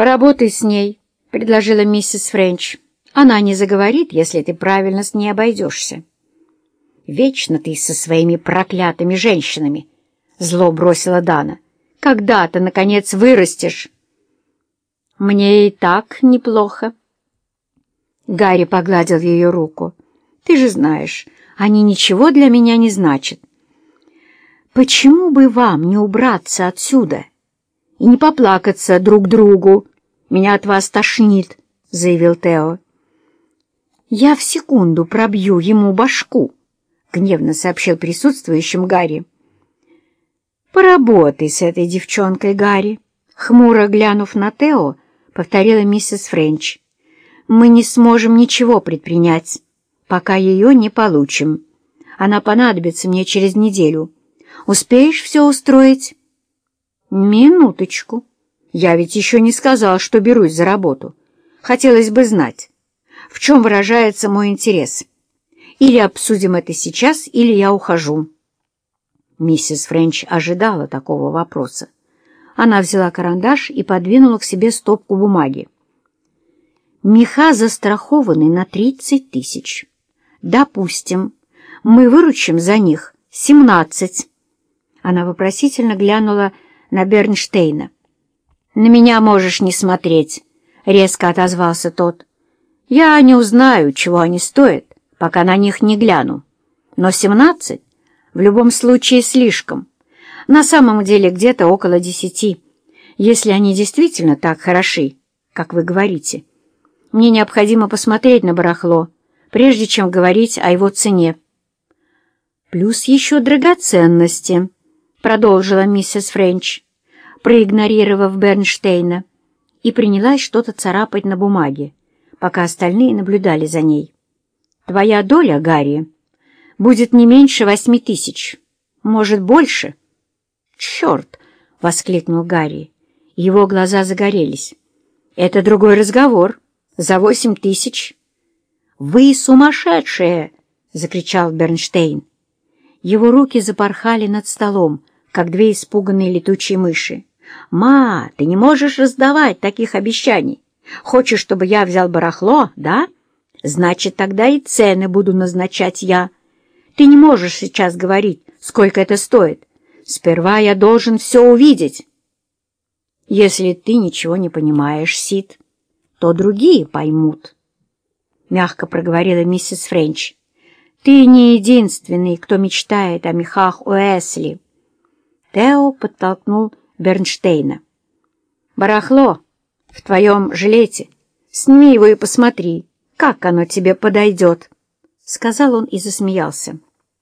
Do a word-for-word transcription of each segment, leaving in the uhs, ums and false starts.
«Поработай с ней», — предложила миссис Френч. «Она не заговорит, если ты правильно с ней обойдешься». «Вечно ты со своими проклятыми женщинами», — зло бросила Дана. «Когда ты, наконец, вырастешь?» «Мне и так неплохо». Гарри погладил ее руку. «Ты же знаешь, они ничего для меня не значат». «Почему бы вам не убраться отсюда и не поплакаться друг другу? Меня от вас тошнит», — заявил Тео. «Я в секунду пробью ему башку», — гневно сообщил присутствующим Гарри. «Поработай с этой девчонкой, Гарри», — хмуро глянув на Тео, повторила миссис Френч. «Мы не сможем ничего предпринять, пока ее не получим. Она понадобится мне через неделю. Успеешь все устроить?» «Минуточку. Я ведь еще не сказал, что берусь за работу. Хотелось бы знать, в чем выражается мой интерес. Или обсудим это сейчас, или я ухожу». Миссис Френч ожидала такого вопроса. Она взяла карандаш и подвинула к себе стопку бумаги. «Меха застрахованы на тридцать тысяч. Допустим, мы выручим за них семнадцать». Она вопросительно глянула на Бернштейна. «На меня можешь не смотреть», — резко отозвался тот. «Я не узнаю, чего они стоят, пока на них не гляну. Но семнадцать в любом случае слишком. На самом деле где-то около десяти, если они действительно так хороши, как вы говорите. Мне необходимо посмотреть на барахло, прежде чем говорить о его цене». «Плюс еще драгоценности», — продолжила миссис Френч, проигнорировав Бернштейна, и принялась что-то царапать на бумаге, пока остальные наблюдали за ней. «Твоя доля, Гарри, будет не меньше восьми тысяч, может, больше». «Черт!» — воскликнул Гарри. Его глаза загорелись. «Это другой разговор. За восемь тысяч». «Вы сумасшедшие!» — закричал Бернштейн. Его руки запорхали над столом, как две испуганные летучие мыши. «Ма, ты не можешь раздавать таких обещаний. Хочешь, чтобы я взял барахло, да? Значит, тогда и цены буду назначать я. Ты не можешь сейчас говорить, сколько это стоит. Сперва я должен все увидеть». «Если ты ничего не понимаешь, Сид, то другие поймут», — мягко проговорила миссис Френч. «Ты не единственный, кто мечтает о мехах Уэсли». Тео подтолкнул Бернштейна. «Барахло в твоем жилете. Сними его и посмотри, как оно тебе подойдет», — сказал он и засмеялся.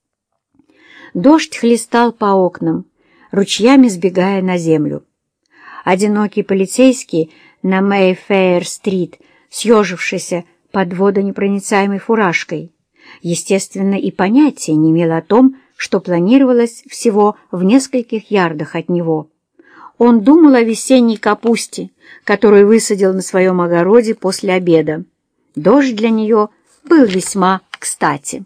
Дождь хлестал по окнам, ручьями сбегая на землю. Одинокий полицейский на Мэйфэйр-стрит, съежившийся под водонепроницаемой фуражкой, естественно, и понятия не имел о том, что планировалось всего в нескольких ярдах от него. Он думал о весенней капусте, которую высадил на своем огороде после обеда. Дождь для нее был весьма кстати.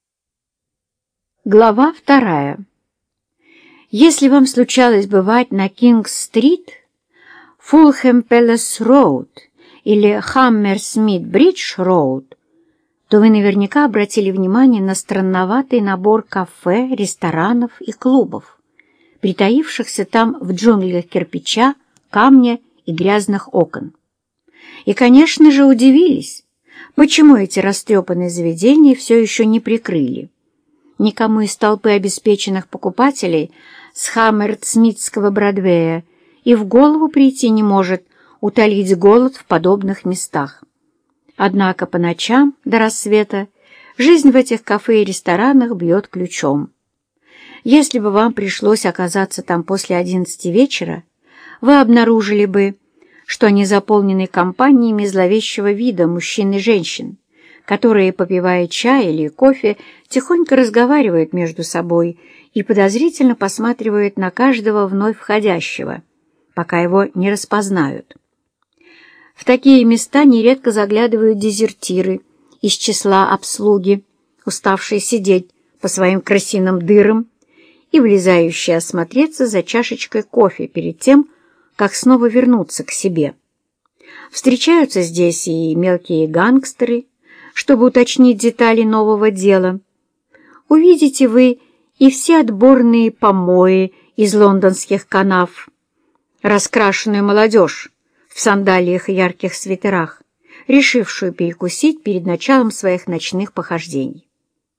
Глава вторая. Если вам случалось бывать на Кингс-стрит, Фулхэм-Пэлас-роуд или Хаммерсмит-бридж-роуд, то вы наверняка обратили внимание на странноватый набор кафе, ресторанов и клубов, притаившихся там в джунглях кирпича, камня и грязных окон. И, конечно же, удивились, почему эти растрепанные заведения все еще не прикрыли. Никому из толпы обеспеченных покупателей с Хаммерсмитского Бродвея и в голову прийти не может утолить голод в подобных местах. Однако по ночам до рассвета жизнь в этих кафе и ресторанах бьет ключом. Если бы вам пришлось оказаться там после одиннадцати вечера, вы обнаружили бы, что они заполнены компаниями зловещего вида мужчин и женщин, которые, попивая чай или кофе, тихонько разговаривают между собой и подозрительно посматривают на каждого вновь входящего, пока его не распознают. В такие места нередко заглядывают дезертиры из числа обслуги, уставшие сидеть по своим крысиным дырам и влезающие осмотреться за чашечкой кофе перед тем, как снова вернуться к себе. Встречаются здесь и мелкие гангстеры, чтобы уточнить детали нового дела. Увидите вы и все отборные помои из лондонских канав, раскрашенную молодежь в сандалиях и ярких свитерах, решившую перекусить перед началом своих ночных похождений.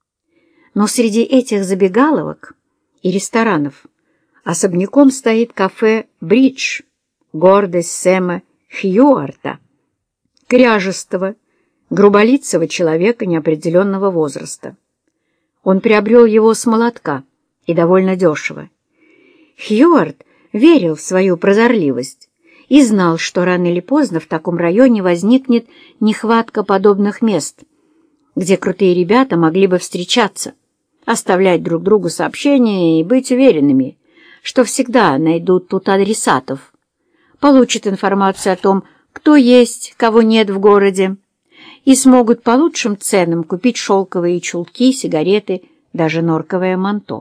Но среди этих забегаловок и ресторанов особняком стоит кафе «Бридж», гордость Сэма Хьюарта, кряжестого, груболицего человека неопределенного возраста. Он приобрел его с молотка и довольно дешево. Хьюарт верил в свою прозорливость и знал, что рано или поздно в таком районе возникнет нехватка подобных мест, где крутые ребята могли бы встречаться, оставлять друг другу сообщения и быть уверенными, что всегда найдут тут адресатов, получат информацию о том, кто есть, кого нет в городе, и смогут по лучшим ценам купить шелковые чулки, сигареты, даже норковое манто.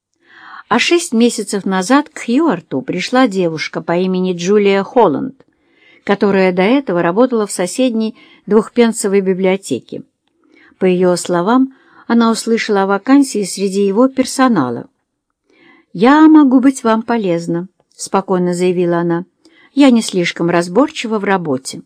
А шесть месяцев назад к Хьюарту пришла девушка по имени Джулия Холланд, которая до этого работала в соседней двухпенсовой библиотеке. По ее словам, она услышала о вакансии среди его персонала. «Я могу быть вам полезна», — спокойно заявила она. «Я не слишком разборчива в работе».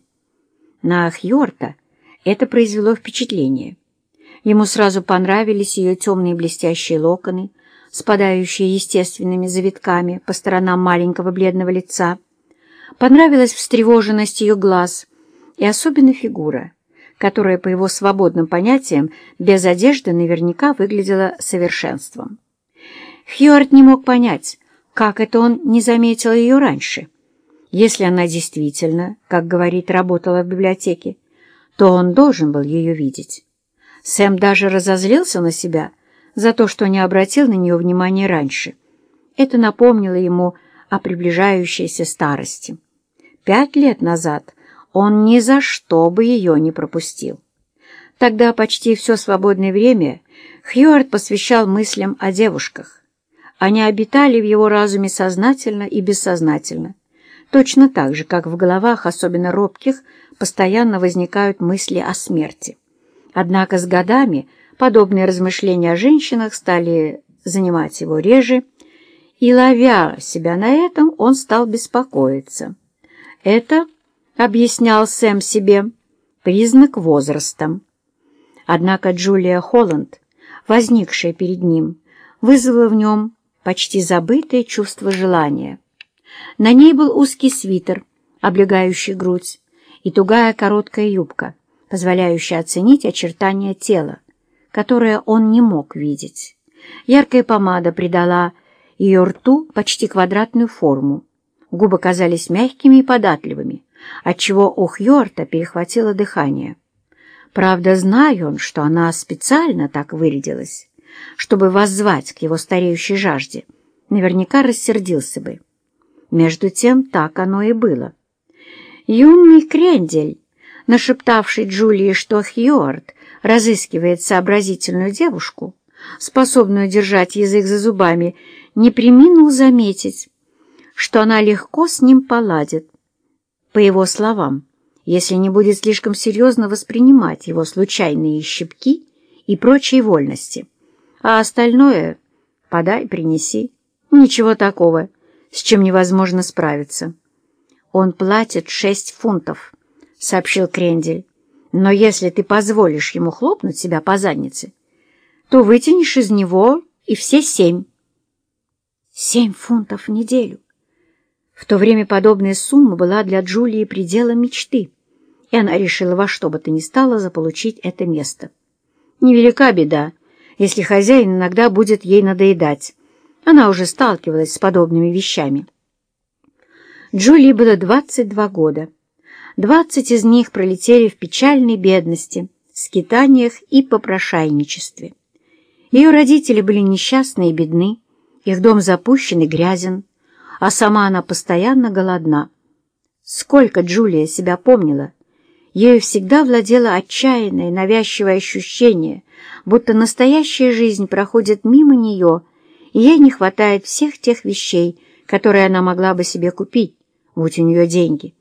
На Хьюарта это произвело впечатление. Ему сразу понравились ее темные блестящие локоны, спадающие естественными завитками по сторонам маленького бледного лица. Понравилась встревоженность ее глаз и особенно фигура, которая, по его свободным понятиям, без одежды наверняка выглядела совершенством. Хьюарт не мог понять, как это он не заметил ее раньше. Если она действительно, как говорит, работала в библиотеке, то он должен был ее видеть. Сэм даже разозлился на себя за то, что не обратил на нее внимания раньше. Это напомнило ему о приближающейся старости. Пять лет назад он ни за что бы ее не пропустил. Тогда почти все свободное время Хьюарт посвящал мыслям о девушках. Они обитали в его разуме сознательно и бессознательно, точно так же, как в головах, особенно робких, постоянно возникают мысли о смерти. Однако с годами подобные размышления о женщинах стали занимать его реже, и, ловя себя на этом, он стал беспокоиться. Это, объяснял Сэм себе, признак возраста. Однако Джулия Холланд, возникшая перед ним, вызвала в нем почти забытое чувство желания. На ней был узкий свитер, облегающий грудь, и тугая короткая юбка, позволяющая оценить очертания тела, которое он не мог видеть. Яркая помада придала ее рту почти квадратную форму. Губы казались мягкими и податливыми, отчего у Хьюарта перехватило дыхание. Правда, зная он, что она специально так вырядилась, чтобы воззвать к его стареющей жажде, наверняка рассердился бы. Между тем так оно и было. Юный крендель, нашептавший Джулии, что Хьюарт разыскивает сообразительную девушку, способную держать язык за зубами, не преминул заметить, что она легко с ним поладит. По его словам, если не будет слишком серьезно воспринимать его случайные щипки и прочие вольности, а остальное подай, принеси, ничего такого, с чем невозможно справиться. «Он платит шесть фунтов», — сообщил Крендель. «Но если ты позволишь ему хлопнуть себя по заднице, то вытянешь из него и все семь». Семь фунтов в неделю. В то время подобная сумма была для Джулии пределом мечты, и она решила во что бы то ни стало заполучить это место. Невелика беда, если хозяин иногда будет ей надоедать. Она уже сталкивалась с подобными вещами. Джулии было двадцать два года. Двадцать из них пролетели в печальной бедности, скитаниях и попрошайничестве. Ее родители были несчастны и бедны, их дом запущен и грязен, а сама она постоянно голодна. Сколько Джулия себя помнила, ею всегда владело отчаянное, навязчивое ощущение, будто настоящая жизнь проходит мимо нее, и ей не хватает всех тех вещей, которые она могла бы себе купить, будь у нее деньги.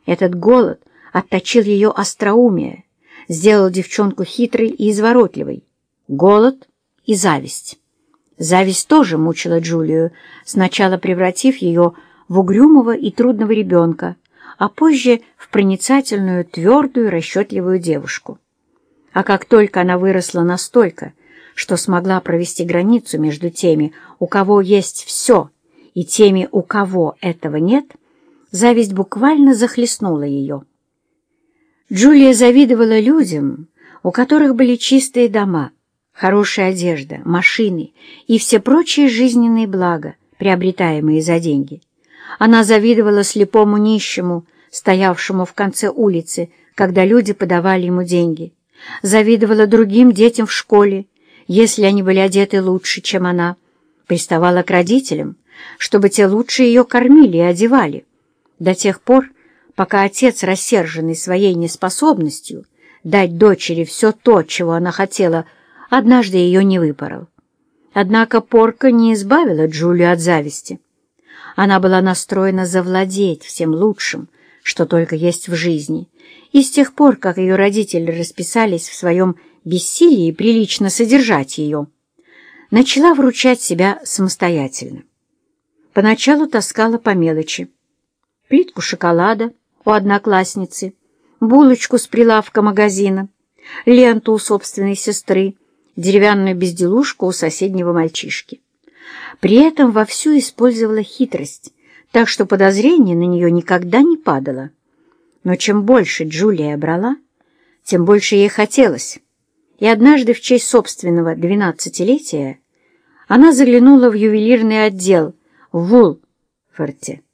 Этот голод отточил ее остроумие, сделал девчонку хитрой и изворотливой. Голод и зависть. Зависть тоже мучила Джулию, сначала превратив ее в угрюмого и трудного ребенка, а позже в проницательную, твердую, расчетливую девушку. А как только она выросла настолько, что смогла провести границу между теми, у кого есть все, и теми, у кого этого нет, зависть буквально захлестнула ее. Джулия завидовала людям, у которых были чистые дома, хорошая одежда, машины и все прочие жизненные блага, приобретаемые за деньги. Она завидовала слепому нищему, стоявшему в конце улицы, когда люди подавали ему деньги. Завидовала другим детям в школе, если они были одеты лучше, чем она. Приставала к родителям, чтобы те лучше ее кормили и одевали, до тех пор, пока отец, рассерженный своей неспособностью дать дочери все то, чего она хотела, однажды ее не выпорол. Однако порка не избавила Джулию от зависти. Она была настроена завладеть всем лучшим, что только есть в жизни, и с тех пор, как ее родители расписались в своем бессилии прилично содержать ее, начала вручать себя самостоятельно. Поначалу таскала по мелочи: плитку шоколада у одноклассницы, булочку с прилавка магазина, ленту у собственной сестры, деревянную безделушку у соседнего мальчишки. При этом вовсю использовала хитрость, так что подозрение на нее никогда не падало. Но чем больше Джулия брала, тем больше ей хотелось, и однажды в честь собственного двенадцатилетия она заглянула в ювелирный отдел в Вулфорте.